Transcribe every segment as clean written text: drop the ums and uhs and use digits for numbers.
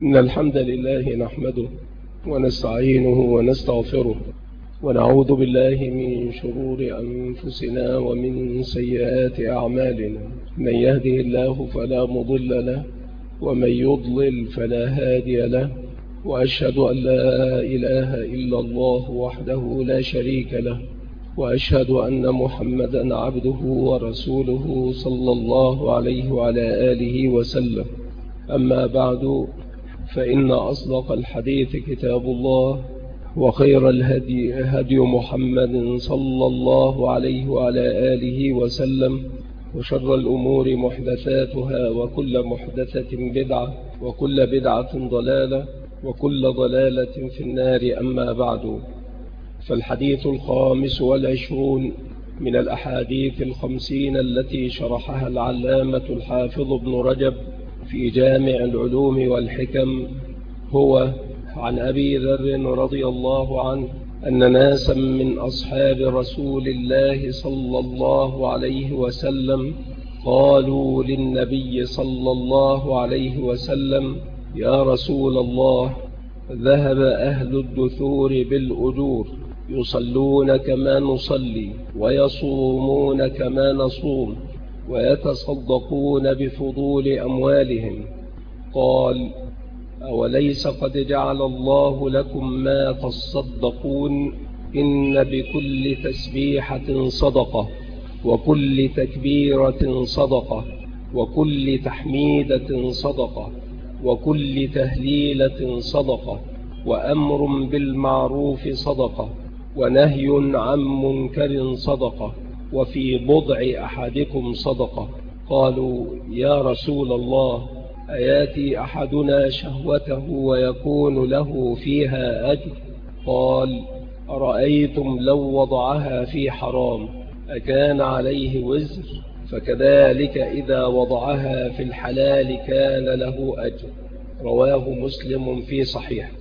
إن الحمد لله نحمده ونستعينه ونستغفره ونعوذ بالله من شرور أنفسنا ومن سيئات أعمالنا. من يهده الله فلا مضل له ومن يضلل فلا هادي له، وأشهد أن لا إله إلا الله وحده لا شريك له، وأشهد أن محمدا عبده ورسوله صلى الله عليه وعلى آله وسلم. أما بعد، فإن أصدق الحديث كتاب الله، وخير الهدي هدي محمد صلى الله عليه وعلى آله وسلم، وشر الأمور محدثاتها، وكل محدثة بدعة، وكل بدعة ضلالة، وكل ضلالة في النار. أما بعد، فالحديث 25 من الأحاديث 50 التي شرحها العلامة الحافظ ابن رجب في جامع العلوم والحكم هو عن أبي ذر رضي الله عنه أن ناسا من أصحاب رسول الله صلى الله عليه وسلم قالوا للنبي صلى الله عليه وسلم: يا رسول الله، ذهب أهل الدثور بالأجور، يصلون كما نصلي، ويصومون كما نصوم، ويتصدقون بفضول أموالهم. قال: أوليس قد جعل الله لكم ما تصدقون؟ إن بكل تسبيحة صدقة، وكل تكبيرة صدقة، وكل تحميدة صدقة، وكل تهليلة صدقة، وأمر بالمعروف صدقة، ونهي عن منكر صدقة، وفي بضع أحدكم صدقة. قالوا: يا رسول الله، أياتي أحدنا شهوته ويكون له فيها أجر؟ قال: أرأيتم لو وضعها في حرام أكان عليه وزر؟ فكذلك إذا وضعها في الحلال كان له أجر. رواه مسلم في صحيح.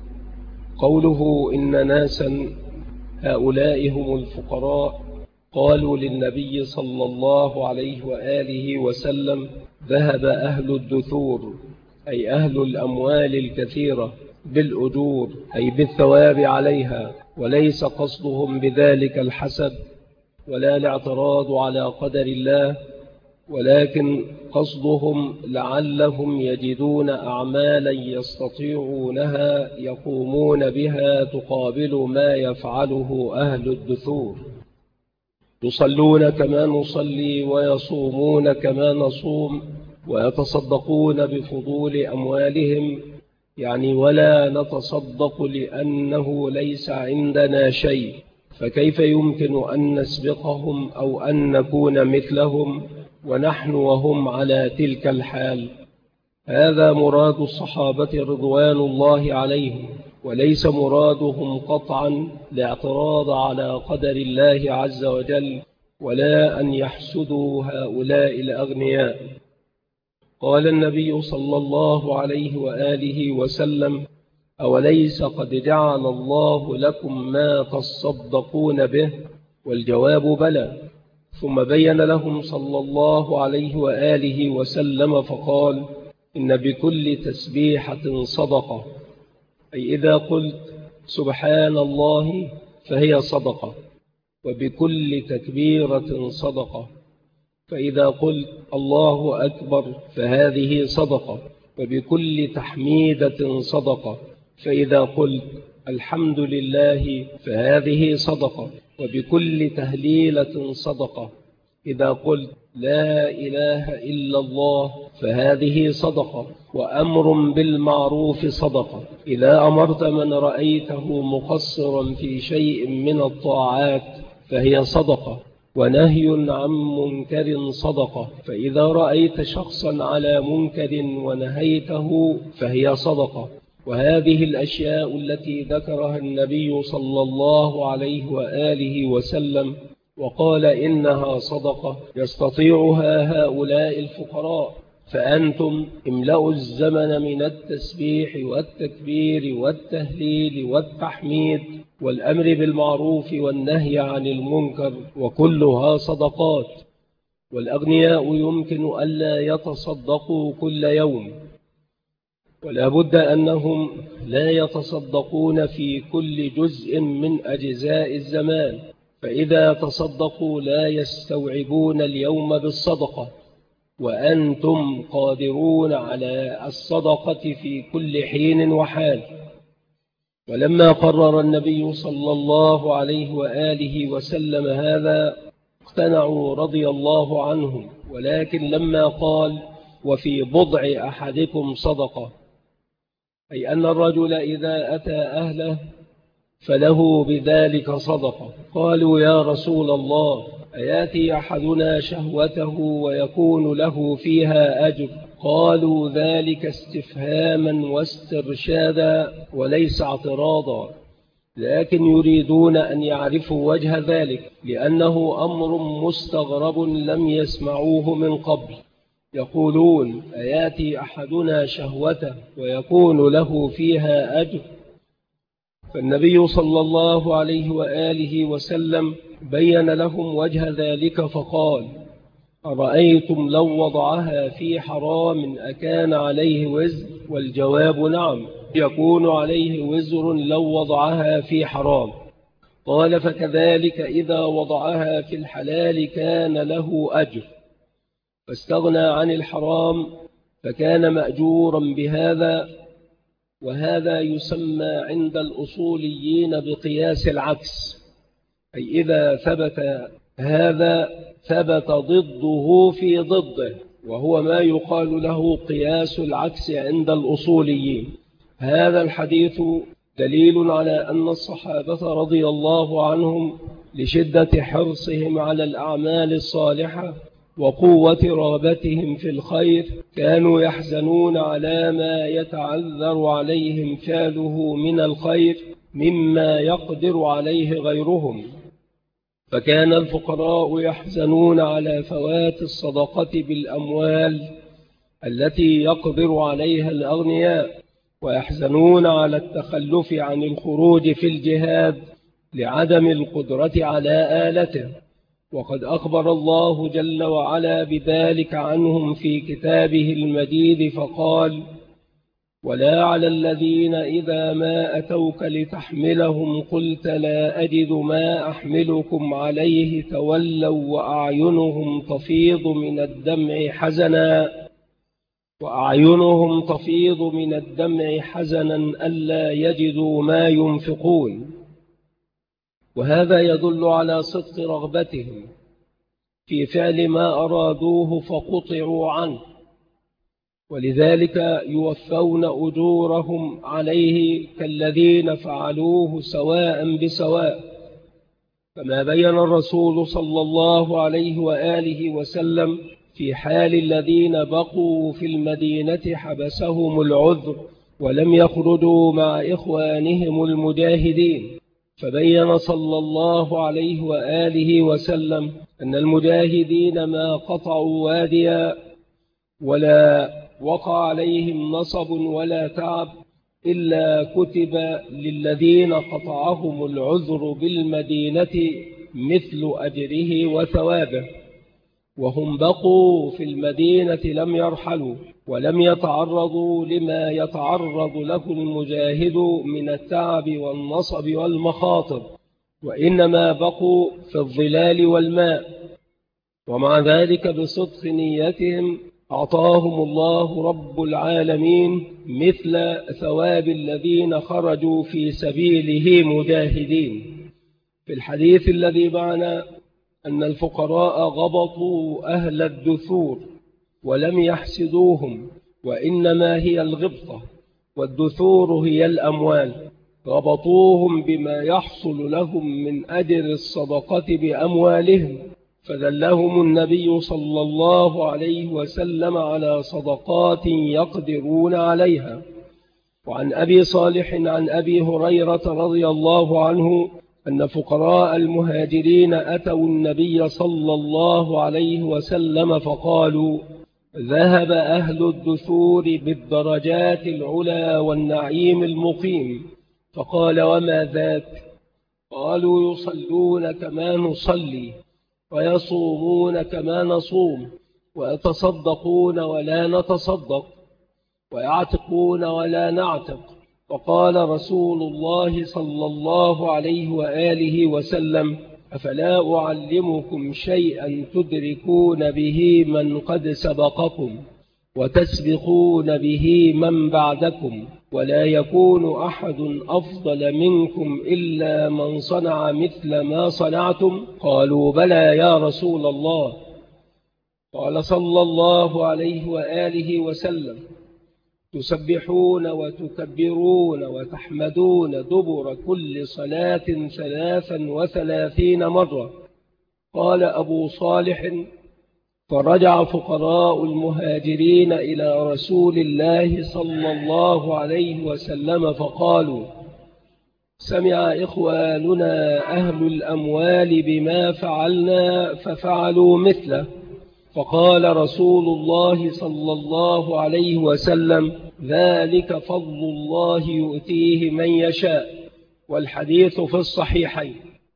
قوله إن ناسا هؤلاء هم الفقراء قالوا للنبي صلى الله عليه وآله وسلم: ذهب أهل الدثور، أي أهل الأموال الكثيرة، بالأجور، أي بالثواب عليها، وليس قصدهم بذلك الحسد ولا الاعتراض على قدر الله، ولكن قصدهم لعلهم يجدون أعمالا يستطيعونها يقومون بها تقابل ما يفعله أهل الدثور. يصلون كما نصلي، ويصومون كما نصوم، ويتصدقون بفضول أموالهم، يعني ولا نتصدق لأنه ليس عندنا شيء، فكيف يمكن أن نسبقهم أو أن نكون مثلهم ونحن وهم على تلك الحال؟ هذا مراد الصحابة رضوان الله عليهم، وليس مرادهم قطعا الاعتراض على قدر الله عز وجل، ولا أن يحسدوا هؤلاء الأغنياء. قال النبي صلى الله عليه وآله وسلم: أوليس قد جعل الله لكم ما تصدقون به؟ والجواب بلى. ثم بين لهم صلى الله عليه وآله وسلم فقال: إن بكل تسبيحة صدقة، أي إذا قلت سبحان الله فهي صدقة، وبكل تكبيرة صدقة، فإذا قلت الله أكبر فهذه صدقة، وبكل تحميدة صدقة، فإذا قلت الحمد لله فهذه صدقة، وبكل تهليلة صدقة، إذا قلت لا إله إلا الله فهذه صدقة، وأمر بالمعروف صدقة، إذا أمرت من رأيته مقصرا في شيء من الطاعات فهي صدقة، ونهي عن منكر صدقة، فإذا رأيت شخصا على منكر ونهيته فهي صدقة. وهذه الأشياء التي ذكرها النبي صلى الله عليه وآله وسلم وقال إنها صدقة يستطيعها هؤلاء الفقراء، فأنتم املأوا الزمن من التسبيح والتكبير والتهليل والتحميد والأمر بالمعروف والنهي عن المنكر، وكلها صدقات. والأغنياء يمكن ألا يتصدقوا كل يوم، ولا بد أنهم لا يتصدقون في كل جزء من أجزاء الزمان، فإذا تصدقوا لا يستوعبون اليوم بالصدقة، وأنتم قادرون على الصدقة في كل حين وحال. ولما قرر النبي صلى الله عليه وآله وسلم هذا اقتنعوا رضي الله عنهم، ولكن لما قال وفي بضع أحدكم صدقة، أي أن الرجل إذا أتى أهله فله بذلك صدقة. قالوا يا رسول الله أياتي أحدنا شهوته ويكون له فيها أجر؟ قالوا ذلك استفهاما واسترشادا وليس اعتراضا، لكن يريدون أن يعرفوا وجه ذلك لأنه أمر مستغرب لم يسمعوه من قبل. يقولون أياتي أحدنا شهوته ويكون له فيها أجر؟ فالنبي صلى الله عليه وآله وسلم بين لهم وجه ذلك فقال أرأيتم لو وضعها في حرام أكان عليه وزر؟ والجواب نعم، يكون عليه وزر لو وضعها في حرام. قال فكذلك إذا وضعها في الحلال كان له أجر، فاستغنى عن الحرام فكان مأجورا بهذا. وهذا يسمى عند الأصوليين بقياس العكس، أي إذا ثبت هذا ثبت ضده في ضده، وهو ما يقال له قياس العكس عند الأصوليين. هذا الحديث دليل على أن الصحابة رضي الله عنهم لشدة حرصهم على الأعمال الصالحة وقوة رغبتهم في الخير كانوا يحزنون على ما يتعذر عليهم فعله من الخير مما يقدر عليه غيرهم. فكان الفقراء يحزنون على فوات الصدقة بالأموال التي يقدر عليها الأغنياء، ويحزنون على التخلف عن الخروج في الجهاد لعدم القدرة على آلته. وقد أخبر الله جل وعلا بذلك عنهم في كتابه المجيد فقال ولا على الذين إذا ما أتوك لتحملهم قلت لا أجد ما أحملكم عليه تولوا وأعينهم تفيض من الدمع حزنا ألا يجدوا ما ينفقون. وهذا يدل على صدق رغبتهم في فعل ما أرادوه فقطعوا عنه، ولذلك يوفون أجورهم عليه كالذين فعلوه سواء بسواء. كما بين الرسول صلى الله عليه وآله وسلم في حال الذين بقوا في المدينة حبسهم العذر ولم يخرجوا مع إخوانهم المجاهدين، فبين صلى الله عليه وآله وسلم أن المجاهدين ما قطعوا واديا ولا وقع عليهم نصب ولا تعب إلا كتب للذين قطعهم العذر بالمدينة مثل أجره وثوابه، وهم بقوا في المدينة لم يرحلوا ولم يتعرضوا لما يتعرض له المجاهد من التعب والنصب والمخاطر، وإنما بقوا في الظلال والماء. ومع ذلك بصدق نيتهم أعطاهم الله رب العالمين مثل ثواب الذين خرجوا في سبيله مجاهدين. في الحديث الذي معنا أن الفقراء غبطوا أهل الدثور ولم يحسدوهم، وإنما هي الغبطة، والدثور هي الأموال، غبطوهم بما يحصل لهم من أجر الصدقة بأموالهم، فدلهم النبي صلى الله عليه وسلم على صدقات يقدرون عليها. وعن أبي صالح عن أبي هريرة رضي الله عنه أن فقراء المهاجرين أتوا النبي صلى الله عليه وسلم فقالوا ذهب أهل الدثور بالدرجات العلا والنعيم المقيم. فقال وما ذاك؟ قالوا يصلون كما نصلي ويصومون كما نصوم ويتصدقون ولا نتصدق. ويعتقون ولا نعتق. وقال رسول الله صلى الله عليه وآله وسلم: أفلا أعلمكم شيئا تدركون به من قد سبقكم وتسبقون به من بعدكم، ولا يكون أحد أفضل منكم إلا من صنع مثل ما صنعتم؟ قالوا: بلى يا رسول الله. قال صلى الله عليه وآله وسلم: تسبحون وتكبرون وتحمدون دبر كل صلاة 33 مرة. قال أبو صالح: فرجع فقراء المهاجرين إلى رسول الله صلى الله عليه وسلم فقالوا: سمع إخواننا أهل الأموال بما فعلنا ففعلوا مثله. فقال رسول الله صلى الله عليه وسلم: ذلك فضل الله يؤتيه من يشاء. والحديث في الصحيحين.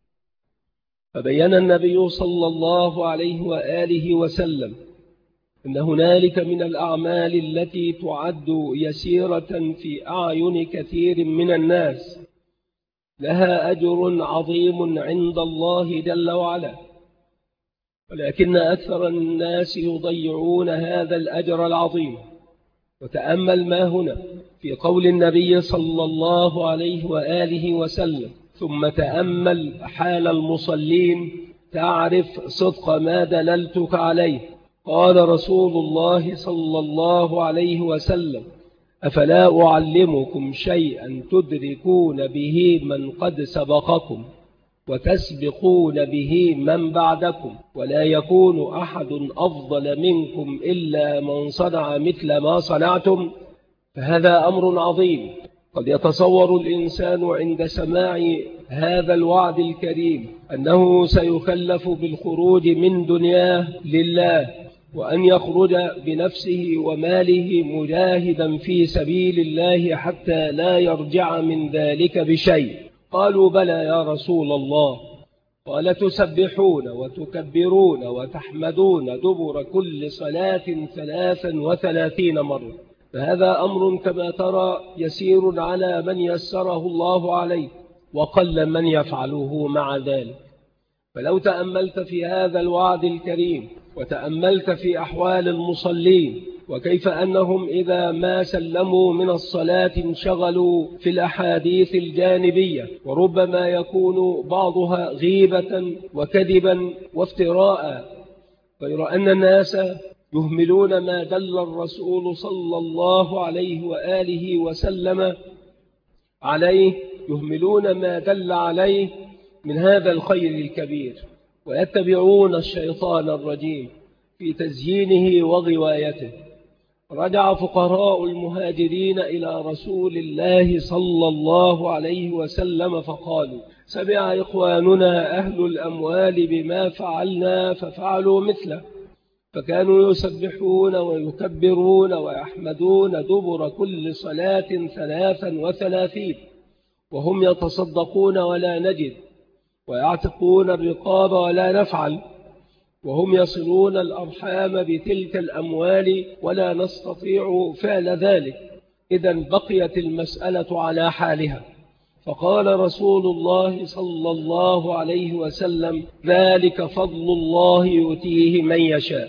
فبين النبي صلى الله عليه وآله وسلم أن هنالك من الأعمال التي تعد يسيرة في أعين كثير من الناس لها أجر عظيم عند الله جل وعلا، ولكن أكثر الناس يضيعون هذا الأجر العظيم. وتأمل ما هنا في قول النبي صلى الله عليه وآله وسلم: ثم تأمل حال المصلين تعرف صدق ما دللتك عليه. قال رسول الله صلى الله عليه وسلم: أفلا أعلمكم شيئا تدركون به من قد سبقكم وتسبقون به من بعدكم، ولا يكون أحد أفضل منكم إلا من صنع مثل ما صنعتم؟ فهذا أمر عظيم. قد يتصور الإنسان عند سماع هذا الوعد الكريم أنه سيكلف بالخروج من دنياه لله، وأن يخرج بنفسه وماله مجاهدا في سبيل الله حتى لا يرجع من ذلك بشيء. قالوا: بلى يا رسول الله. قال: تسبحون وتكبرون وتحمدون دبر كل صلاة 33 مرة. فهذا أمر كما ترى يسير على من يسره الله عليه، وقل من يفعله مع ذلك. فلو تأملت في هذا الوعد الكريم وتأملت في أحوال المصلين وكيف أنهم إذا ما سلموا من الصلاة انشغلوا في الأحاديث الجانبية، وربما يكون بعضها غيبة وكذبا وافتراء، غير أن الناس يهملون ما دل الرسول صلى الله عليه وآله وسلم عليه، يهملون ما دل عليه من هذا الخير الكبير، ويتبعون الشيطان الرجيم في تزيينه وغوايته. رجع فقراء المهاجرين إلى رسول الله صلى الله عليه وسلم فقالوا: سمع إخواننا أهل الأموال بما فعلنا ففعلوا مثله. فكانوا يسبحون ويكبرون ويحمدون دبر كل صلاة 33، وهم يتصدقون ولا نجد، ويعتقون الرقاب ولا نفعل، وهم يصلون الأرحام بتلك الأموال ولا نستطيع فعل ذلك. إذن بقيت المسألة على حالها. فقال رسول الله صلى الله عليه وسلم: ذلك فضل الله يؤتيه من يشاء.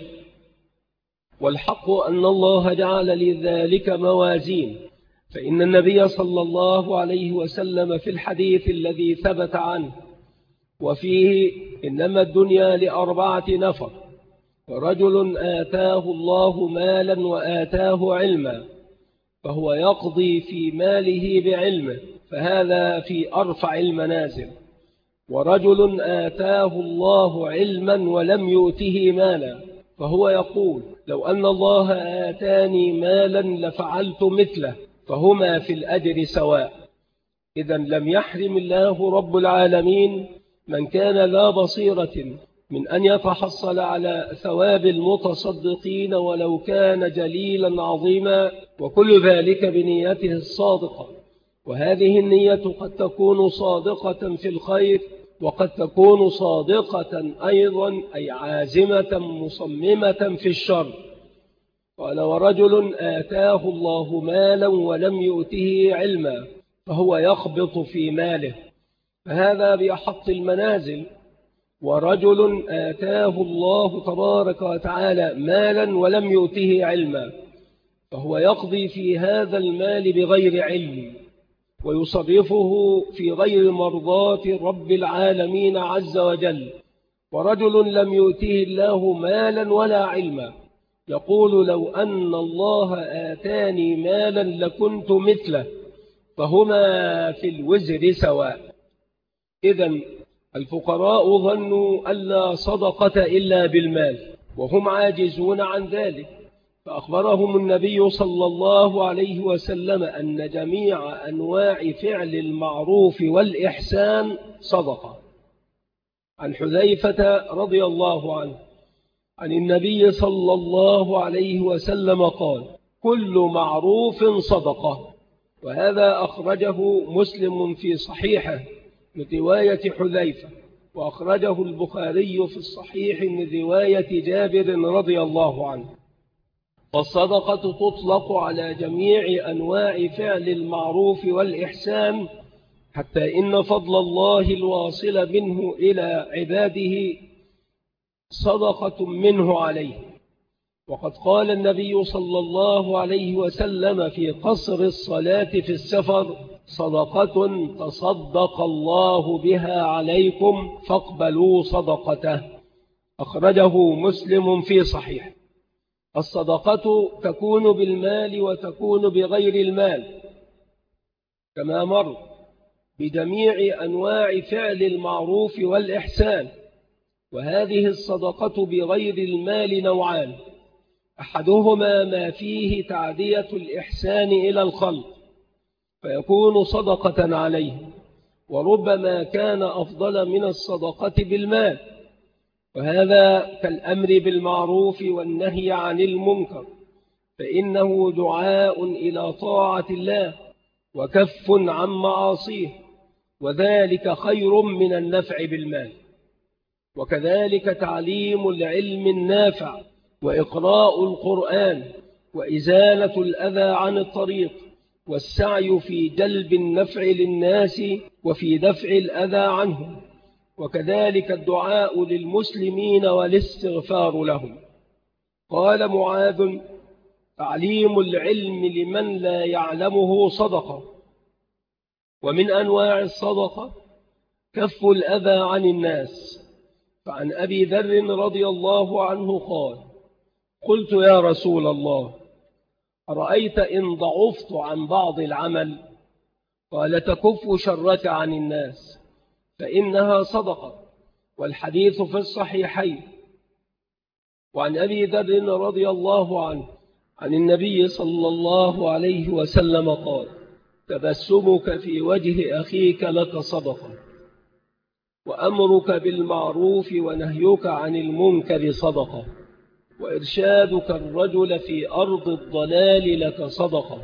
والحق أن الله جعل لذلك موازين، فإن النبي صلى الله عليه وسلم في الحديث الذي ثبت عنه وفيه: إنما الدنيا ل4 نفر: ورجل آتاه الله مالا وآتاه علما فهو يقضي في ماله بعلمه، فهذا في أرفع المنازل. ورجل آتاه الله علما ولم يؤته مالا فهو يقول: لو أن الله آتاني مالا لفعلت مثله، فهما في الأجر سواء. إذن لم يحرم الله رب العالمين من كان لا بصيرة من أن يتحصل على ثواب المتصدقين ولو كان جليلا عظيما، وكل ذلك بنيته الصادقة. وهذه النية قد تكون صادقة في الخير، وقد تكون صادقة أيضا أي عازمة مصممة في الشر. قال: ورجل آتاه الله مالا ولم يؤته علما فهو يخبط في ماله، فهذا بأحط المنازل. ورجل آتاه الله تبارك وتعالى مالا ولم يؤته علما فهو يقضي في هذا المال بغير علم ويصرفه في غير مرضاة رب العالمين عز وجل. ورجل لم يؤته الله مالا ولا علما يقول: لو أن الله آتاني مالا لكنت مثله، فهما في الوزر سواء. إذن الفقراء ظنوا أن لا صدقة إلا بالمال وهم عاجزون عن ذلك، فأخبرهم النبي صلى الله عليه وسلم أن جميع أنواع فعل المعروف والإحسان صدقة. عن حذيفة رضي الله عنه عن النبي صلى الله عليه وسلم قال: كل معروف صدقة. وهذا أخرجه مسلم في صحيحه من رواية حذيفة، وأخرجه البخاري في الصحيح من رواية جابر رضي الله عنه. فالصدقة تطلق على جميع أنواع فعل المعروف والإحسان، حتى إن فضل الله الواصل منه إلى عباده صدقة منه عليه. وقد قال النبي صلى الله عليه وسلم في قصر الصلاة في السفر: صدقة تصدق الله بها عليكم فاقبلوا صدقته. أخرجه مسلم في صحيح. الصدقة تكون بالمال وتكون بغير المال كما مر بجميع أنواع فعل المعروف والإحسان. وهذه الصدقة بغير المال نوعان: أحدهما ما فيه تعدية الإحسان إلى الخلق فيكون صدقة عليه، وربما كان أفضل من الصدقة بالمال، وهذا كالأمر بالمعروف والنهي عن المنكر، فإنه دعاء إلى طاعة الله وكف عن معاصيه، وذلك خير من النفع بالمال. وكذلك تعليم العلم النافع وإقراء القرآن وإزالة الأذى عن الطريق والسعي في جلب النفع للناس وفي دفع الأذى عنهم، وكذلك الدعاء للمسلمين والاستغفار لهم. قال معاذ: تعليم العلم لمن لا يعلمه صدقة. ومن أنواع الصدقة كف الأذى عن الناس. فعن أبي ذر رضي الله عنه قال: قلت يا رسول الله، أرأيت إن ضعفت عن بعض العمل؟ قال: تكف شرك عن الناس فإنها صدقة. والحديث في الصحيحين. وعن أبي ذر رضي الله عنه عن النبي صلى الله عليه وسلم قال: تبسمك في وجه أخيك لك صدقة، وأمرك بالمعروف ونهيك عن المنكر صدقة، وإرشادك الرجل في أرض الضلال لك صدقة،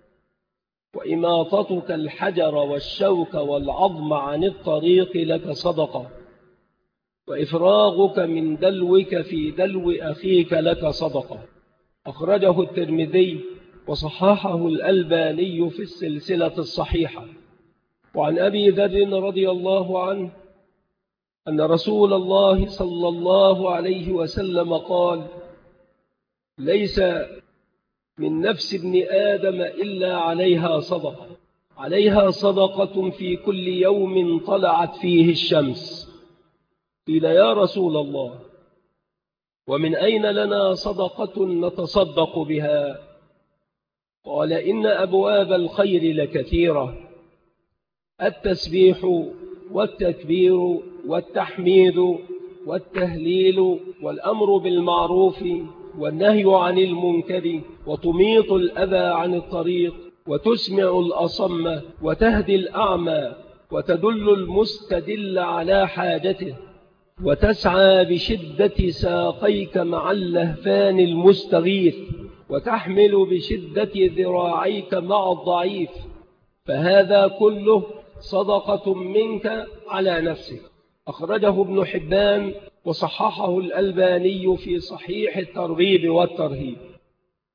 وإماطتك الحجر والشوك والعظم عن الطريق لك صدقة، وإفراغك من دلوك في دلو أخيك لك صدقة. أخرجه الترمذي وصححه الألباني في السلسلة الصحيحة. وعن أبي ذر رضي الله عنه أن رسول الله صلى الله عليه وسلم قال: ليس من نفس ابن آدم إلا عليها صدقة، عليها صدقة في كل يوم طلعت فيه الشمس. قيل: يا رسول الله، ومن أين لنا صدقة نتصدق بها؟ قال: إن أبواب الخير لكثيرة: التسبيح والتكبير والتحميد والتهليل والأمر بالمعروف والنهي عن المنكر، وتميط الأذى عن الطريق، وتسمع الأصم، وتهدي الأعمى، وتدل المستدل على حاجته، وتسعى بشدة ساقيك مع اللهفان المستغيث، وتحمل بشدة ذراعيك مع الضعيف، فهذا كله صدقة منك على نفسك. أخرجه ابن حبان وصححه الألباني في صحيح الترغيب والترهيب.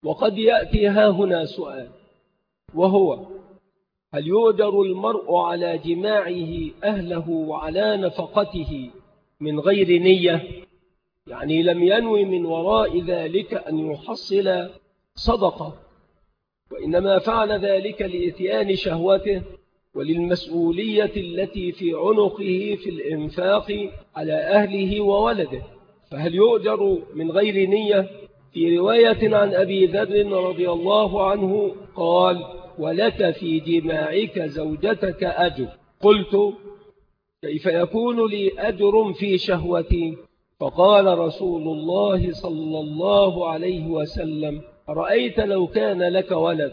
وقد يأتي هنا سؤال، وهو: هل يؤجر المرء على جماعه أهله وعلى نفقته من غير نية؟ يعني لم ينوي من وراء ذلك أن يحصل صدقة، وإنما فعل ذلك لإتيان شهوته وللمسؤولية التي في عنقه في الإنفاق على أهله وولده، فهل يؤجر من غير نية؟ في رواية عن أبي ذر رضي الله عنه قال: ولك في جماعك زوجتك أجر. قلت: كيف يكون لي أجر في شهوتي؟ فقال رسول الله صلى الله عليه وسلم: رأيت لو كان لك ولد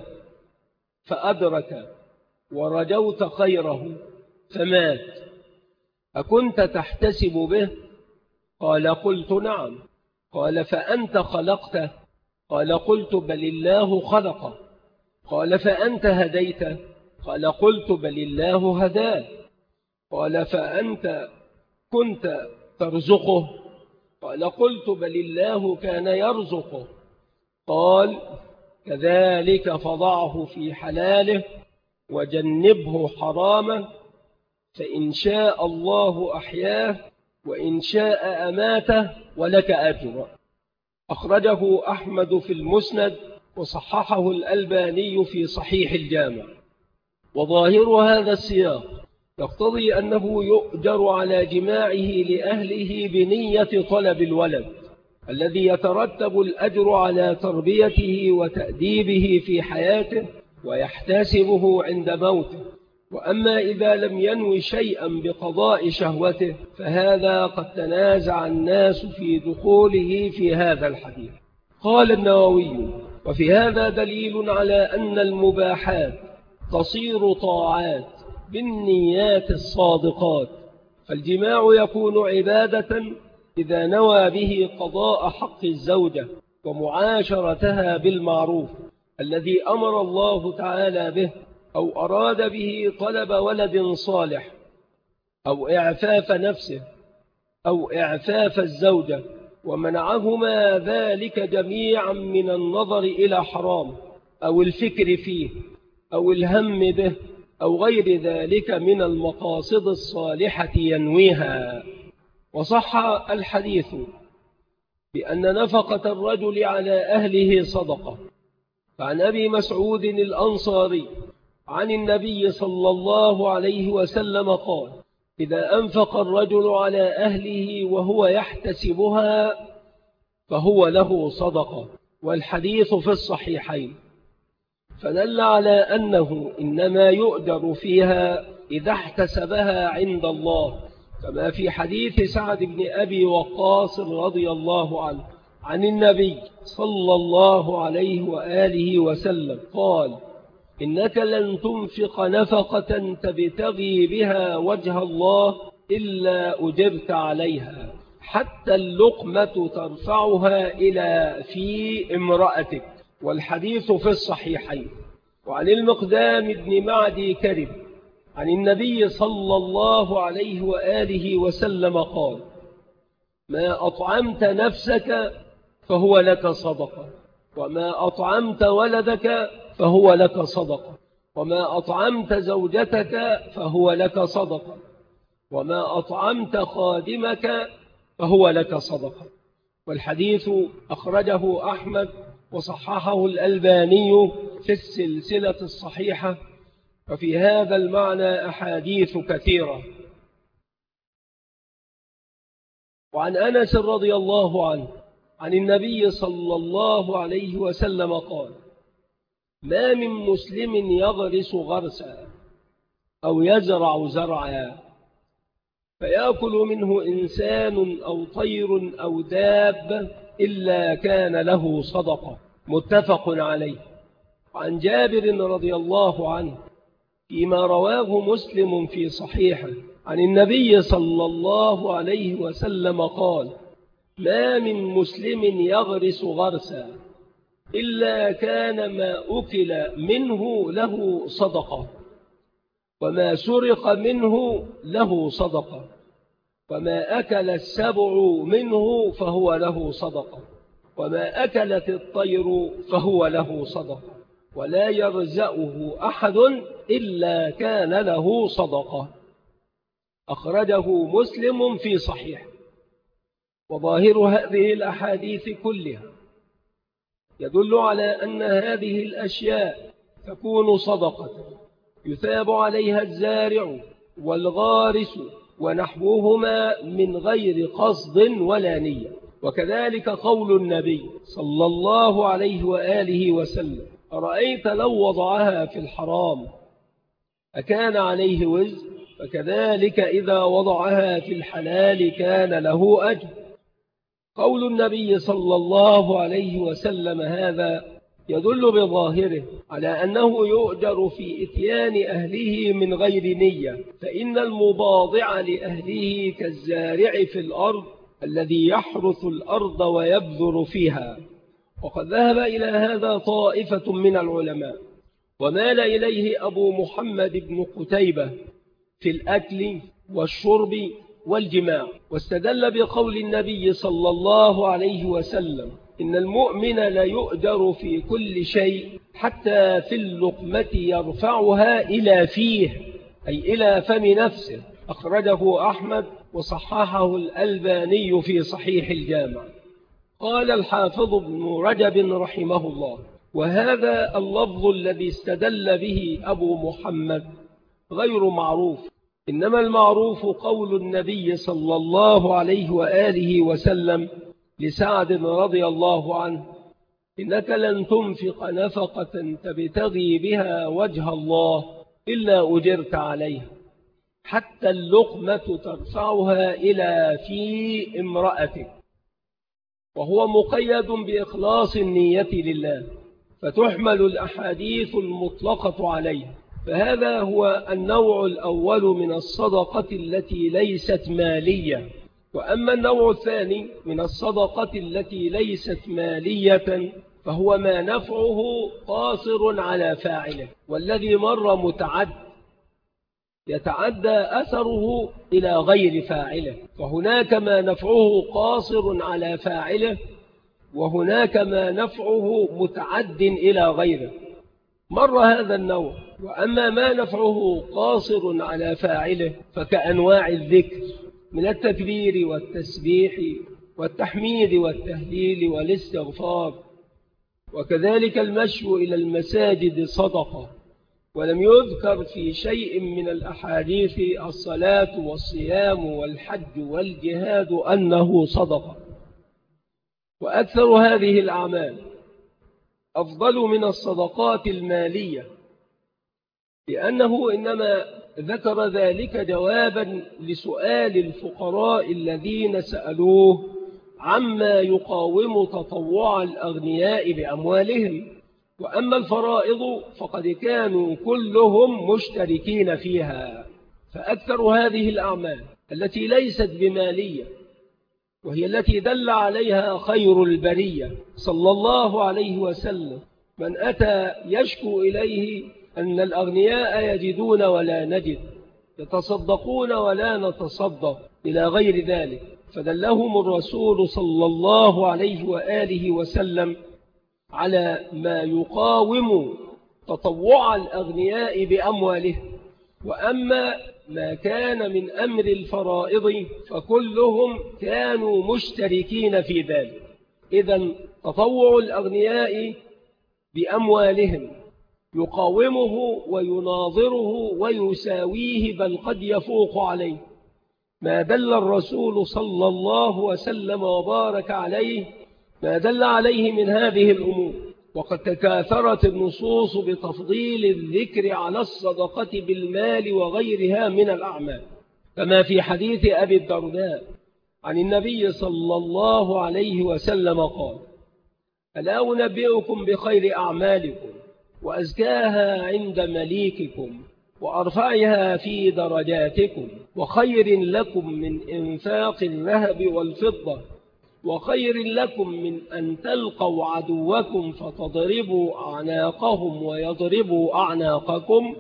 فأدرك ورجوت خيره فمات، أكنت تحتسب به؟ قال: قلت: نعم. قال: فأنت خلقته؟ قال: قلت: بل الله خلقه. قال: فأنت هديته؟ قال: قلت: بل الله هداه. قال: فأنت كنت ترزقه؟ قال: قلت: بل الله كان يرزقه. قال: كذلك فضعه في حلاله وجنبه حرامه، فإن شاء الله أحياه وإن شاء أماته ولك أجر. أخرجه أحمد في المسند وصححه الألباني في صحيح الجامع. وظاهر هذا السياق يقتضي أنه يؤجر على جماعه لأهله بنية طلب الولد، الذي يترتب الأجر على تربيته وتأديبه في حياته ويحتسبه عند موته. وأما إذا لم ينوي شيئا بقضاء شهوته فهذا قد تنازع الناس في دخوله في هذا الحديث. قال النووي: وفي هذا دليل على أن المباحات تصير طاعات بالنيات الصادقات، فالجماع يكون عبادة إذا نوى به قضاء حق الزوجة ومعاشرتها بالمعروف الذي أمر الله تعالى به، أو أراد به طلب ولد صالح، أو إعفاف نفسه، أو إعفاف الزوجة، ومنعهما ذلك جميعا من النظر إلى حرام أو الفكر فيه أو الهم به أو غير ذلك من المقاصد الصالحة ينويها. وصح الحديث بأن نفقة الرجل على أهله صدقة، فعن أبي مسعود الأنصاري عن النبي صلى الله عليه وسلم قال: إذا أنفق الرجل على أهله وهو يحتسبها فهو له صدقة. والحديث في الصحيحين، فدل على أنه إنما يؤجر فيها إذا احتسبها عند الله، كما في حديث سعد بن أبي وقاص رضي الله عنه عن النبي صلى الله عليه وآله وسلم قال: إنك لن تنفق نفقة تبتغي بها وجه الله إلا أجرت عليها، حتى اللقمة ترفعها إلى في امرأتك. والحديث في الصحيحين. وعن المقدام بن معدي كرب عن النبي صلى الله عليه وآله وسلم قال: ما أطعمت نفسك فهو لك صدقة، وما أطعمت ولدك فهو لك صدقة، وما أطعمت زوجتك فهو لك صدقة، وما أطعمت خادمك فهو لك صدقة. والحديث أخرجه أحمد وصححه الألباني في السلسلة الصحيحة، وفي هذا المعنى أحاديث كثيرة. وعن أنس رضي الله عنه عن النبي صلى الله عليه وسلم قال: ما من مسلم يغرس غرسا أو يزرع زرعا فيأكل منه إنسان أو طير أو دابة إلا كان له صدقة. متفق عليه. وعن جابر رضي الله عنه فيما رواه مسلم في صحيحه عن النبي صلى الله عليه وسلم قال: ما من مسلم يغرس غرسا إلا كان ما أكل منه له صدقة، وما سرق منه له صدقة، وما أكل السبع منه فهو له صدقة، وما أكلت الطير فهو له صدقة، ولا يرزأه أحد إلا كان له صدقة. أخرجه مسلم في صحيح. وظاهر هذه الأحاديث كلها يدل على أن هذه الأشياء تكون صدقة يثاب عليها الزارع والغارس ونحوهما من غير قصد ولا نية. وكذلك قول النبي صلى الله عليه وآله وسلم: أرأيت لو وضعها في الحرام أكان عليه وزر؟ فكذلك إذا وضعها في الحلال كان له أجر. قول النبي صلى الله عليه وسلم هذا يدل بظاهره على أنه يؤجر في إتيان أهله من غير نية، فإن المباضع لأهله كالزارع في الأرض الذي يحرث الأرض ويبذر فيها. وقد ذهب إلى هذا طائفة من العلماء، ومال إليه أبو محمد بن قتيبة في الأكل والشرب والجماع، واستدل بقول النبي صلى الله عليه وسلم: إن المؤمن لا يؤجر في كل شيء حتى في اللقمة يرفعها إلى فيه، أي إلى فم نفسه. أخرجه أحمد وصححه الألباني في صحيح الجامع. قال الحافظ ابن رجب رحمه الله: وهذا اللفظ الذي استدل به أبو محمد غير معروف، إنما المعروف قول النبي صلى الله عليه وآله وسلم لسعد رضي الله عنه: إنك لن تنفق نفقة تبتغي بها وجه الله إلا أجرت عليها، حتى اللقمة ترفعها إلى في امرأتك. وهو مقيد بإخلاص النية لله، فتحمل الأحاديث المطلقة عليه. فهذا هو النوع الأول من الصدقة التي ليست مالية. وأما النوع الثاني من الصدقة التي ليست مالية فهو ما نفعه قاصر على فاعله، والذي مر متعد يتعدى أثره إلى غير فاعله. فهناك ما نفعه قاصر على فاعله، وهناك ما نفعه متعد إلى غيره. مر هذا النوع. وأما ما نفعه قاصر على فاعله فكأنواع الذكر من التكبير والتسبيح والتحميد والتهليل والاستغفار، وكذلك المشي إلى المساجد صدقة. ولم يذكر في شيء من الأحاديث الصلاة والصيام والحج والجهاد أنه صدقة. وأكثر هذه الأعمال أفضل من الصدقات المالية، لأنه إنما ذكر ذلك جوابا لسؤال الفقراء الذين سألوه عما يقاوم تطوع الأغنياء بأموالهم. وأما الفرائض فقد كانوا كلهم مشتركين فيها. فأكثر هذه الأعمال التي ليست بمالية، وهي التي دل عليها خير البرية صلى الله عليه وسلم: من أتى يشكو إليه أن الأغنياء يجدون ولا نجد، يتصدقون ولا نتصدق، إلى غير ذلك. فدلهم الرسول صلى الله عليه وآله وسلم على ما يقاوم تطوع الأغنياء بأموالهم. وأما ما كان من أمر الفرائض فكلهم كانوا مشتركين في ذلك. إذن تطوع الأغنياء بأموالهم يقاومه ويناظره ويساويه، بل قد يفوق عليه ما دل الرسول صلى الله وسلم وبارك عليه، ما دل عليه من هذه الأمور. وقد تكاثرت النصوص بتفضيل الذكر على الصدقة بالمال وغيرها من الأعمال، كما في حديث أبي الدرداء عن النبي صلى الله عليه وسلم قال: ألا أنبئكم بخير أعمالكم وأزكاها عند مليككم وأرفعها في درجاتكم، وخير لكم من إنفاق الذهب والفضة، وخير لكم من أن تلقوا عدوكم فتضربوا أعناقهم ويضربوا أعناقكم؟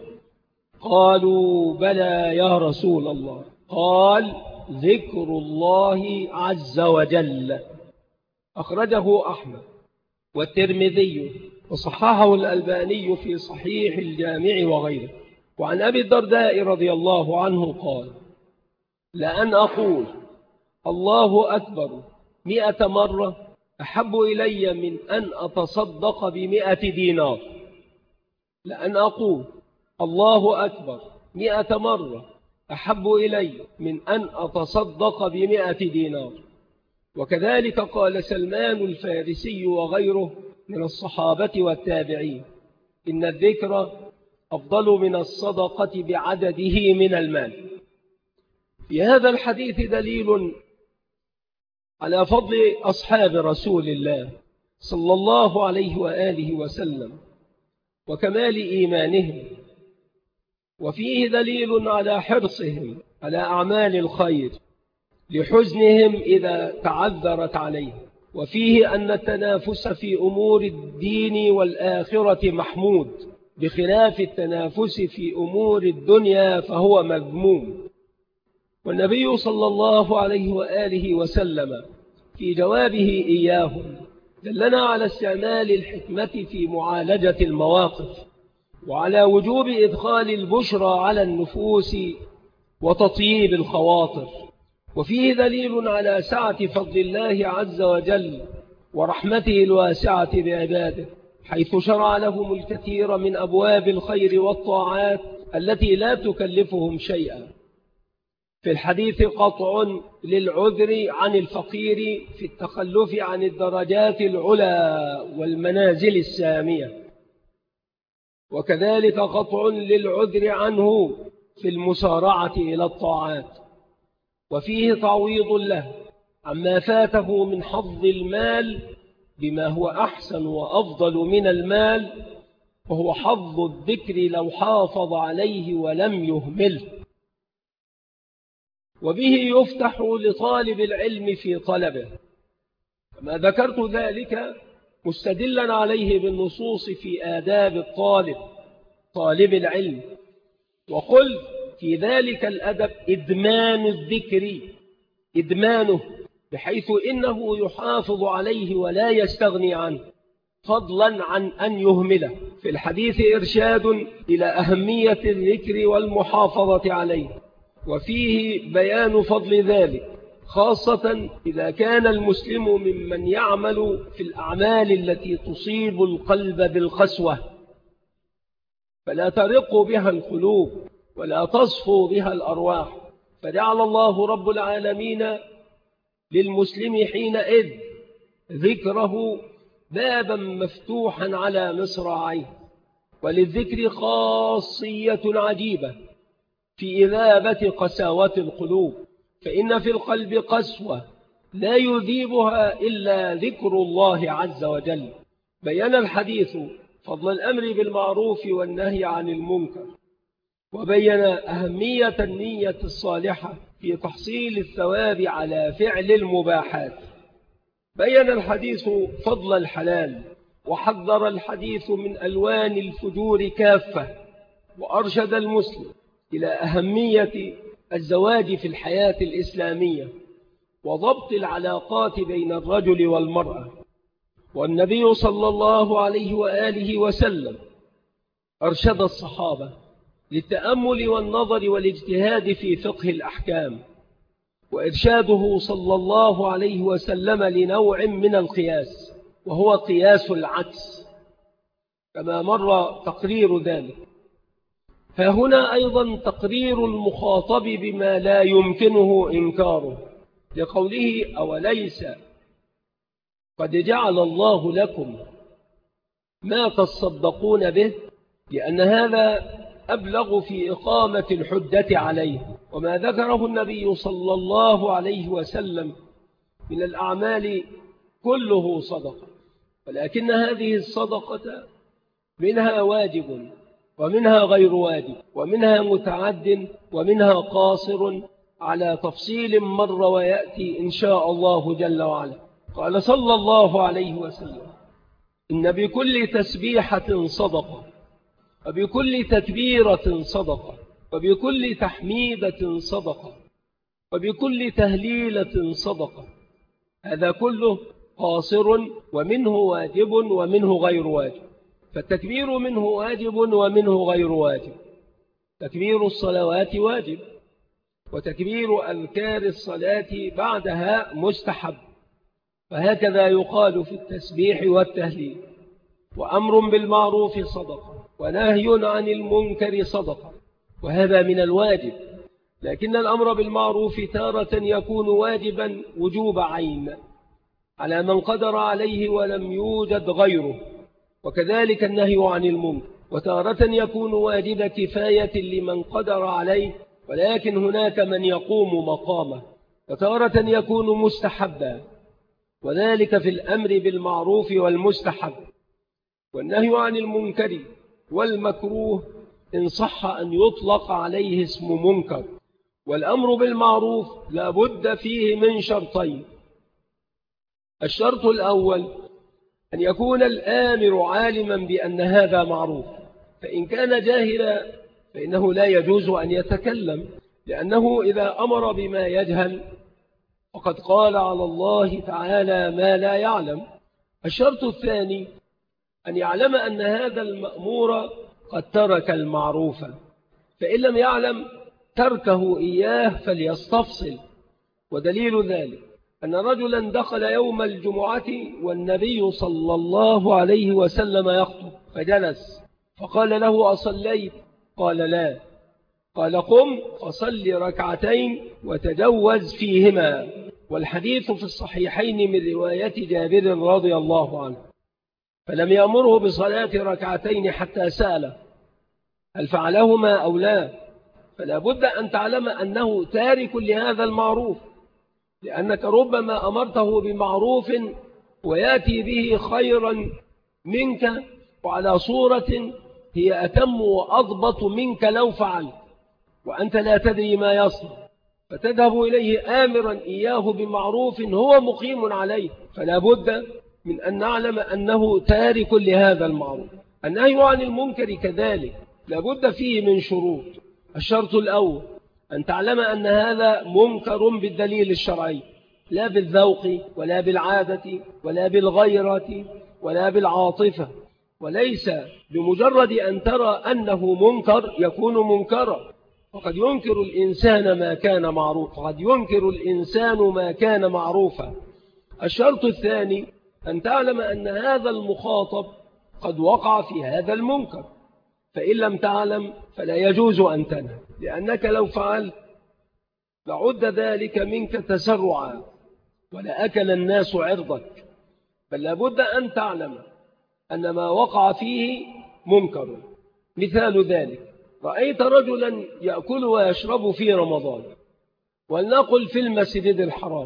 قالوا: بلى يا رسول الله. قال: ذكر الله عز وجل. أخرجه أحمد والترمذي وصححه الألباني في صحيح الجامع وغيره. وعن أبي الدرداء رضي الله عنه قال: لأن أقول الله أكبر 100 مرة أحب إلي من أن أتصدق ب100 دينار. لأن أقول الله أكبر 100 مرة أحب إلي من أن أتصدق ب100 دينار. وكذلك قال سلمان الفارسي وغيره من الصحابة والتابعين: إن الذكر أفضل من الصدقة بعدده من المال. في هذا الحديث دليل على فضل أصحاب رسول الله صلى الله عليه وآله وسلم وكمال إيمانهم، وفيه دليل على حرصهم على أعمال الخير لحزنهم إذا تعذرت عليه، وفيه أن التنافس في أمور الدين والآخرة محمود بخلاف التنافس في أمور الدنيا فهو مذموم. والنبي صلى الله عليه وآله وسلم في جوابه إياهم دلنا على استعمال الحكمة في معالجة المواقف، وعلى وجوب إدخال البشرى على النفوس وتطييب الخواطر. وفيه دليل على سعة فضل الله عز وجل ورحمته الواسعة بعباده، حيث شرع لهم الكثير من أبواب الخير والطاعات التي لا تكلفهم شيئا. في الحديث قطع للعذر عن الفقير في التخلف عن الدرجات العلى والمنازل السامية، وكذلك قطع للعذر عنه في المسارعة إلى الطاعات. وفيه تعويض له عما فاته من حظ المال بما هو أحسن وأفضل من المال، وهو حظ الذكر لو حافظ عليه ولم يهمله. وبه يفتح لطالب العلم في طلبه، كما ذكرت ذلك مستدلا عليه بالنصوص في آداب طالب العلم. وقل في ذلك الأدب إدمان الذكر، إدمانه بحيث إنه يحافظ عليه ولا يستغني عنه، فضلا عن أن يهمله. في الحديث إرشاد إلى أهمية الذكر والمحافظة عليه، وفيه بيان فضل ذلك، خاصة إذا كان المسلم ممن يعمل في الأعمال التي تصيب القلب بالقسوة، فلا ترق بها القلوب ولا تصفو بها الأرواح. فجعل الله رب العالمين للمسلم حينئذ ذكره بابا مفتوحا على مصراعيه. وللذكر خاصية عجيبة في إذابة قساوة القلوب، فإن في القلب قسوة لا يذيبها إلا ذكر الله عز وجل. بيّن الحديث فضل الأمر بالمعروف والنهي عن المنكر، وبيّن أهمية النية الصالحة في تحصيل الثواب على فعل المباحات. بيّن الحديث فضل الحلال، وحذر الحديث من ألوان الفجور كافة، وأرشد المسلم إلى أهمية الزواج في الحياة الإسلامية وضبط العلاقات بين الرجل والمرأة. والنبي صلى الله عليه وآله وسلم أرشد الصحابة للتأمل والنظر والاجتهاد في فقه الأحكام، وإرشاده صلى الله عليه وسلم لنوع من القياس، وهو قياس العكس كما مر تقرير ذلك. فهنا أيضا تقرير المخاطب بما لا يمكنه إنكاره، لقوله: أوليس قد جعل الله لكم ما تصدقون به، لأن هذا أبلغ في إقامة الحجة عليه. وما ذكره النبي صلى الله عليه وسلم من الأعمال كله صدقة، ولكن هذه الصدقة منها واجب ومنها غير واجب، ومنها متعد ومنها قاصر، على تفصيل مر ويأتي إن شاء الله جل وعلا. قال صلى الله عليه وسلم: إن بكل تسبيحة صدقة، وبكل تكبيرة صدقة، وبكل تحميدة صدقة، وبكل تهليلة صدقة. هذا كله قاصر ومنه واجب ومنه غير واجب. فالتكبير منه واجب ومنه غير واجب. تكبير الصلوات واجب، وتكبير أذكار الصلاة بعدها مستحب، فهكذا يقال في التسبيح والتهليل. وأمر بالمعروف صدقة، ونهي عن المنكر صدقة، وهذا من الواجب. لكن الأمر بالمعروف تارة يكون واجبا وجوب عين على من قدر عليه ولم يوجد غيره، وكذلك النهي عن المنكر، وتارة يكون واجب كفاية لمن قدر عليه ولكن هناك من يقوم مقامه، وتارة يكون مستحبا، وذلك في الأمر بالمعروف والمستحب. والنهي عن المنكر والمكروه إن صح أن يطلق عليه اسم منكر. والأمر بالمعروف لا بد فيه من شرطين. الشرط الأول أن يكون الآمر عالما بأن هذا معروف، فإن كان جاهلا فإنه لا يجوز أن يتكلم، لأنه إذا أمر بما يجهل فقد قال على الله تعالى ما لا يعلم. الشرط الثاني أن يعلم أن هذا المأمور قد ترك المعروف، فإن لم يعلم تركه إياه فليستفصل. ودليل ذلك أن رجلا دخل يوم الجمعة والنبي صلى الله عليه وسلم يخطب، فجلس فقال له: أصليت؟ قال: لا. قال: قم فصل ركعتين وتجوز فيهما. والحديث في الصحيحين من رواية جابر رضي الله عنه. فلم يأمره بصلاة ركعتين حتى سأله هل فعلهما أو لا، فلا بد أن تعلم أنه تارك لهذا المعروف، لأنك ربما أمرته بمعروف ويأتي به خيرا منك وعلى صورة هي أتم وأضبط منك لو فعلت، وأنت لا تدري ما يصنع، فتذهب إليه آمرا إياه بمعروف هو مقيم عليه. فلا بد من أن نعلم أنه تارك لهذا المعروف. النهي عن المنكر كذلك لا بد فيه من شروط. الشرط الأول أن تعلم أن هذا منكر بالدليل الشرعي، لا بالذوق ولا بالعادة ولا بالغيرة ولا بالعاطفة، وليس بمجرد أن ترى أنه منكر يكون منكرا، وقد ينكر الإنسان ما كان معروفا، قد ينكر الإنسان ما كان معروفا. الشرط الثاني أن تعلم أن هذا المخاطب قد وقع في هذا المنكر، فإن لم تعلم فلا يجوز أن تنهى، لأنك لو فعلت لعد ذلك منك تسرعا ولأكل الناس عرضك، بل لابد أن تعلم أن ما وقع فيه منكر. مثال ذلك: رأيت رجلا يأكل ويشرب في رمضان، ولنقل في المسجد الحرام،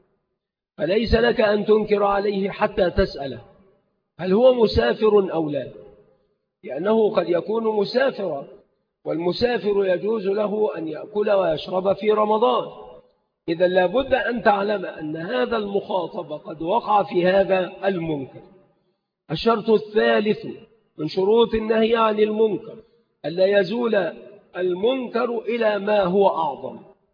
فليس لك أن تنكر عليه حتى تسأله هل هو مسافر أو لا، لأنه قد يكون مسافرا، والمسافر يجوز له أن يأكل ويشرب في رمضان. إذا لابد أن تعلم أن هذا المخاطب قد وقع في هذا المنكر. الشرط الثالث من شروط النهي عن المنكر ألا يزول المنكر إلى ما هو أعظم،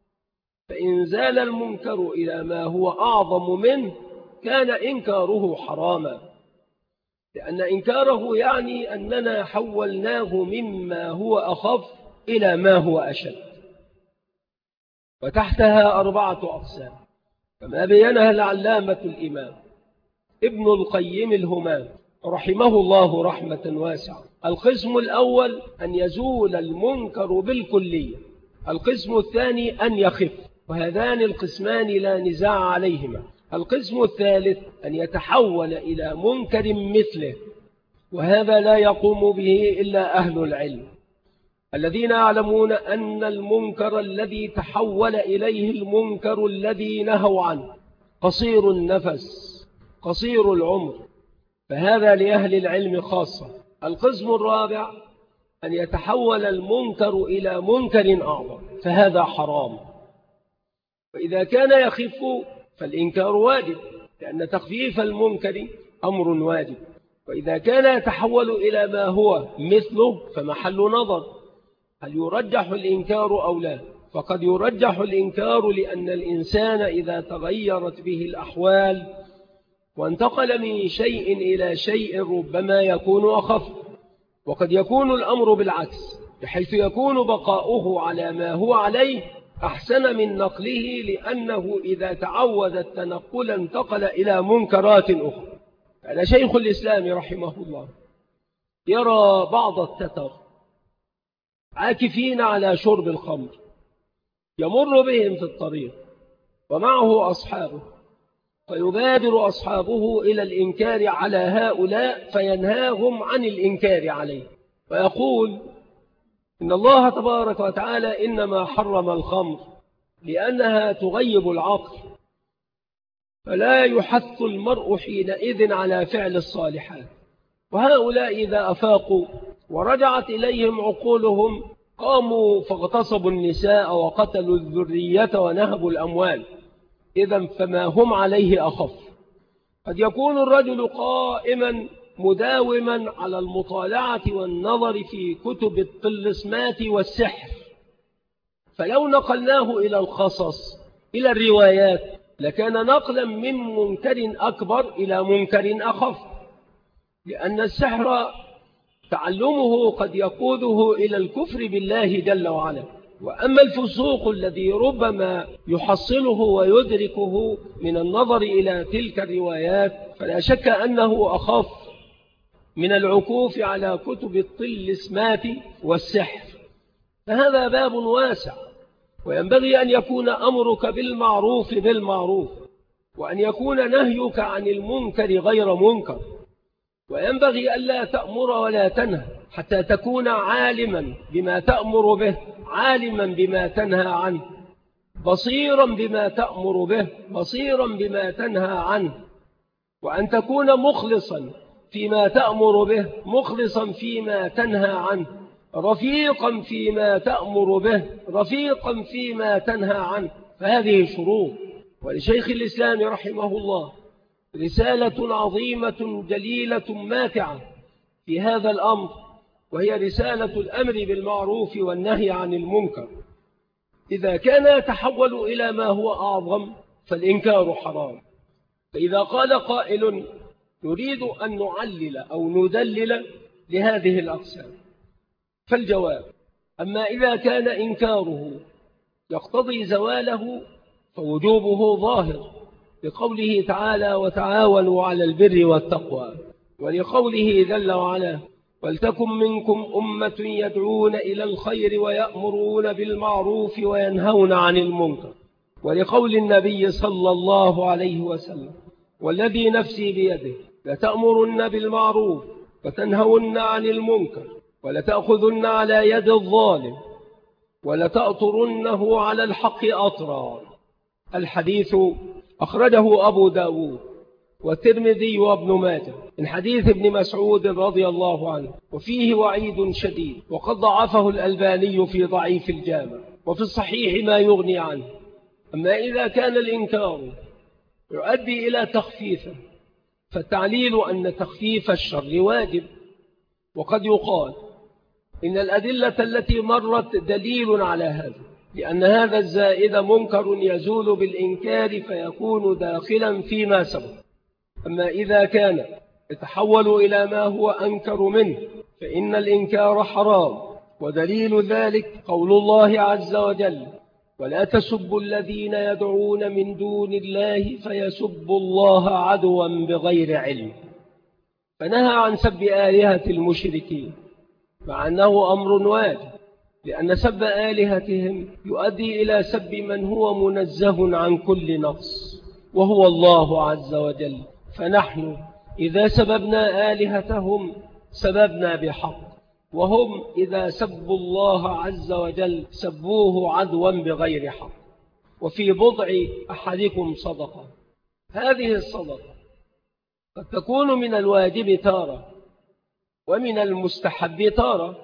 فإن زال المنكر إلى ما هو أعظم منه كان إنكاره حراما، لأن إنكاره يعني أننا حولناه مما هو أخف إلى ما هو أشد. وتحتها 4 أقسام كما بينها العلامة الإمام ابن القيم الهمام رحمه الله رحمة واسعة. القسم الأول أن يزول المنكر بالكلية، القسم الثاني أن يخف، وهذان القسمان لا نزاع عليهما. القسم الثالث أن يتحول إلى منكر مثله، وهذا لا يقوم به إلا أهل العلم الذين يعلمون أن المنكر الذي تحول إليه المنكر الذي نهوا عنه قصير النفس قصير العمر، فهذا لأهل العلم خاصة. القسم الرابع أن يتحول المنكر إلى منكر أعظم، فهذا حرام. فإذا كان يخف فالإنكار واجب، لأن تخفيف المنكر أمر واجب. وإذا كان يتحول إلى ما هو مثله فمحل نظر، هل يرجح الإنكار أو لا؟ فقد يرجح الإنكار، لأن الإنسان إذا تغيرت به الأحوال وانتقل من شيء إلى شيء ربما يكون أخف، وقد يكون الأمر بالعكس، بحيث يكون بقاؤه على ما هو عليه أحسن من نقله، لأنه إذا تعود التنقل انتقل إلى منكرات أخرى. هذا شيخ الإسلام رحمه الله يرى بعض التتر عاكفين على شرب الخمر، يمر بهم في الطريق ومعه أصحابه، فيبادر أصحابه إلى الإنكار على هؤلاء فينهاهم عن الإنكار عليه، ويقول إن الله تبارك وتعالى إنما حرم الخمر لأنها تغيب العقل، فلا يحث المرء حينئذ على فعل الصالحات. وهؤلاء إذا أفاقوا ورجعت إليهم عقولهم قاموا فاغتصبوا النساء وقتلوا الذرية ونهبوا الأموال، إذن فما هم عليه أخف. قد يكون الرجل قائما مداوما على المطالعة والنظر في كتب الطلسمات والسحر، فلو نقلناه إلى القصص إلى الروايات لكان نقلا من منكر أكبر إلى منكر أخف، لأن السحر تعلمه قد يقوده إلى الكفر بالله جل وعلا. وأما الفسوق الذي ربما يحصله ويدركه من النظر إلى تلك الروايات فلا شك أنه أخف من العكوف على كتب الطلسمات والسحر. فهذا باب واسع، وينبغي أن يكون أمرك بالمعروف بالمعروف، وأن يكون نهيك عن المنكر غير منكر، وينبغي ألا تأمر ولا تنهى حتى تكون عالما بما تأمر به، عالما بما تنهى عنه، بصيرا بما تأمر به، بصيرا بما تنهى عنه، وأن تكون مخلصا فيما تأمر به، مخلصا فيما تنهى عنه، رفيقا فيما تأمر به، رفيقا فيما تنهى عنه. فهذه شروط. ولشيخ الإسلام رحمه الله رسالة عظيمة جليلة ماتعة في هذا الأمر، وهي رسالة الأمر بالمعروف والنهي عن المنكر. إذا كان يتحول إلى ما هو أعظم فالإنكار حرام. فإذا قال قائل نريد أن نعلل أو ندلل لهذه الأقسام، فالجواب: أما إذا كان إنكاره يقتضي زواله فوجوبه ظاهر، لقوله تعالى وتعاونوا على البر والتقوى، ولقوله جل وعلا ولتكن منكم أمة يدعون إلى الخير ويأمرون بالمعروف وينهون عن المنكر، ولقول النبي صلى الله عليه وسلم والذي نفسي بيده لتأمرن بالمعروف وتنهون عن المنكر ولتأخذن على يد الظالم ولتأطرنه على الحق أطرا. الحديث أخرجه أبو داود والترمذي وابن ماجه من حديث ابن مسعود رضي الله عنه، وفيه وعيد شديد، وقد ضعفه الألباني في ضعيف الجامع، وفي الصحيح ما يغني عنه. أما إذا كان الإنكار يؤدي إلى تخفيفه فالتعليل أن تخفيف الشر واجب. وقد يقال إن الأدلة التي مرت دليل على هذا، لأن هذا الزائد منكر يزول بالإنكار فيكون داخلا فيما سبق. أما إذا كان يتحول إلى ما هو أنكر منه فإن الإنكار حرام، ودليل ذلك قول الله عز وجل ولا تسبوا الذين يدعون من دون الله فيسبوا الله عدوا بغير علم، فنهى عن سب آلهة المشركين، مع أنه أمر واجب، لأن سب آلهتهم يؤدي إلى سب من هو منزه عن كل نقص وهو الله عز وجل. فنحن إذا سببنا آلهتهم سببنا بحق، وهم إذا سبوا الله عز وجل سبوه عدوا بغير حق. وفي بضع أحدكم صدقة، هذه الصدقة قد تكون من الواجب تارة ومن المستحب تارة.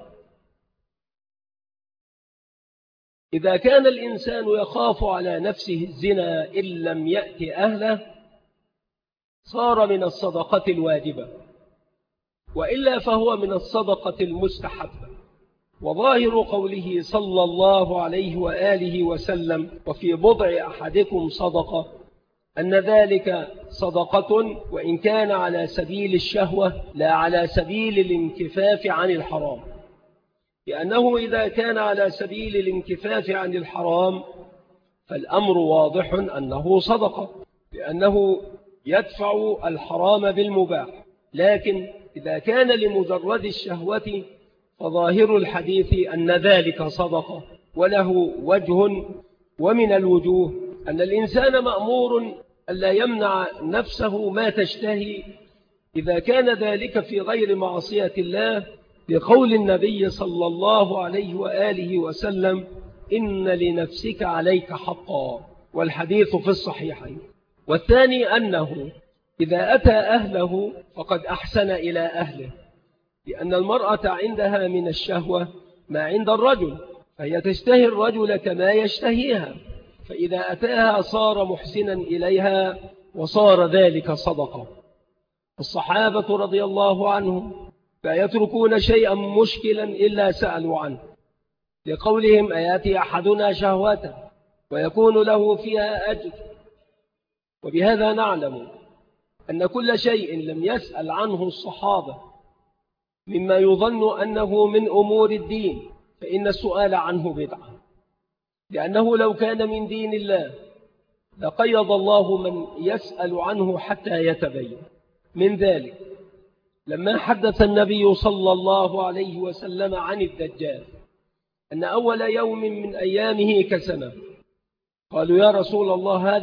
إذا كان الإنسان يخاف على نفسه الزنا إن لم يأتي أهله صار من الصدقة الواجبة، وإلا فهو من الصدقة المستحبة. وظاهر قوله صلى الله عليه وآله وسلم وفي بضع أحدكم صدقة أن ذلك صدقة، وإن كان على سبيل الشهوة لا على سبيل الانكفاف عن الحرام، لأنه إذا كان على سبيل الانكفاف عن الحرام فالأمر واضح أنه صدقة، لأنه يدفع الحرام بالمباح. لكن إذا كان لمجرد الشهوة فظاهر الحديث أن ذلك صدقة، وله وجه، ومن الوجوه أن الإنسان مأمور ألا يمنع نفسه ما تشتهي إذا كان ذلك في غير معصية الله، لقول النبي صلى الله عليه وآله وسلم: إن لنفسك عليك حقا، والحديث في الصحيحين. والثاني أنه إذا أتى أهله فقد أحسن إلى أهله، لأن المرأة عندها من الشهوة ما عند الرجل، فهي تشتهي الرجل كما يشتهيها، فإذا أتاها صار محسنا إليها وصار ذلك صدقة. الصحابة رضي الله عنهم لا يتركون شيئا مشكلا إلا سألوا عنه، لقولهم: أياتي أحدنا شهوته ويكون له فيها أجر. وبهذا نعلم أن كل شيء لم يسأل عنه الصحابة مما يظن أنه من أمور الدين فإن السؤال عنه بدعة، لأنه لو كان من دين الله لقيض الله من يسأل عنه حتى يتبين. من ذلك لما حدث النبي صلى الله عليه وسلم عن الدجال أن أول يوم من أيامه كسنة، قالوا: يا رسول الله،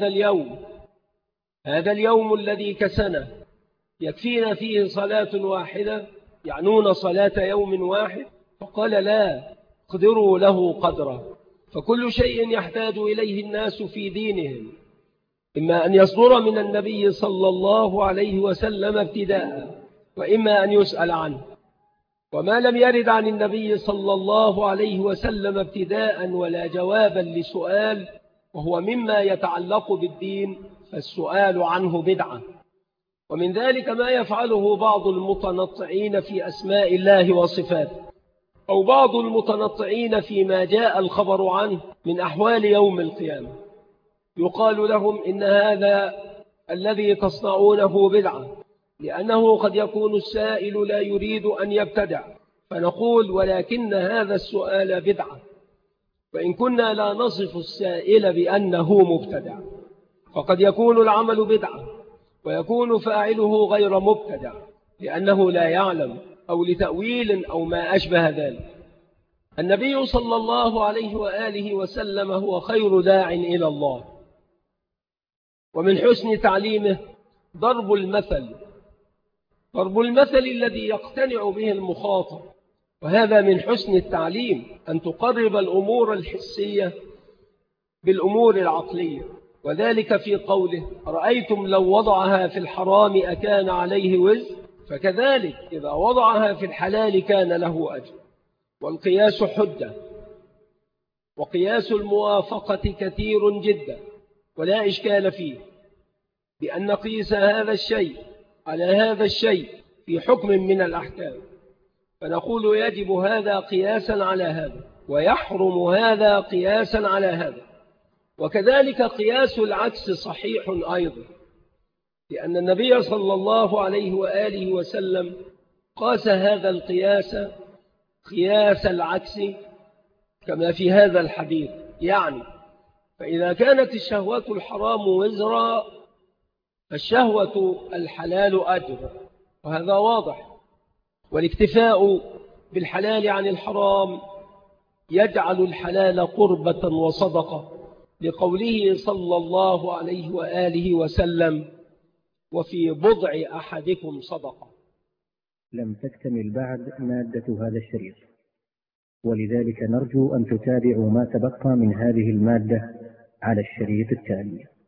هذا اليوم الذي كسنة يكفينا فيه صلاة واحدة، يعنون صلاة يوم واحد؟ فقال: لا، اقدروا له قدره، فكل شيء يحتاج إليه الناس في دينهم إما أن يصدر من النبي صلى الله عليه وسلم ابتداء، وإما أن يسأل عنه، وما لم يرد عن النبي صلى الله عليه وسلم ابتداء ولا جوابا لسؤال وهو مما يتعلق بالدين فالسؤال عنه بدعة. ومن ذلك ما يفعله بعض المتنطعين في أسماء الله وصفاته، أو بعض المتنطعين فيما جاء الخبر عنه من أحوال يوم القيامة، يقال لهم: إن هذا الذي تصنعونه بدعة، لأنه قد يكون السائل لا يريد أن يبتدع، فنقول: ولكن هذا السؤال بدعة، وإن كنا لا نصف السائل بأنه مبتدع، فقد يكون العمل بدعة ويكون فاعله غير مبتدع لأنه لا يعلم أو لتأويل أو ما أشبه ذلك. النبي صلى الله عليه وآله وسلم هو خير داع إلى الله، ومن حسن تعليمه ضرب المثل الذي يقتنع به المخاطب، وهذا من حسن التعليم أن تقرب الأمور الحسية بالأمور العقلية، وذلك في قوله: رأيتم لو وضعها في الحرام أكان عليه وزر، فكذلك إذا وضعها في الحلال كان له أجر. والقياس حجة، وقياس الموافقة كثير جدا ولا إشكال فيه، بأن نقيس هذا الشيء على هذا الشيء في حكم من الأحكام، فنقول يجب هذا قياسا على هذا، ويحرم هذا قياسا على هذا. وكذلك قياس العكس صحيح أيضا، لأن النبي صلى الله عليه وآله وسلم قاس هذا القياس قياس العكس كما في هذا الحديث، يعني فإذا كانت الشهوة الحرام وزرا فالشهوة الحلال أجر، وهذا واضح. والاكتفاء بالحلال عن الحرام يجعل الحلال قربة وصدقة، لقوله صلى الله عليه وآله وسلم: وفي بضع أحدكم صدقة. لم تكتمل بعد مادة هذا الشريط، ولذلك نرجو أن تتابعوا ما تبقى من هذه المادة على الشريط التالي.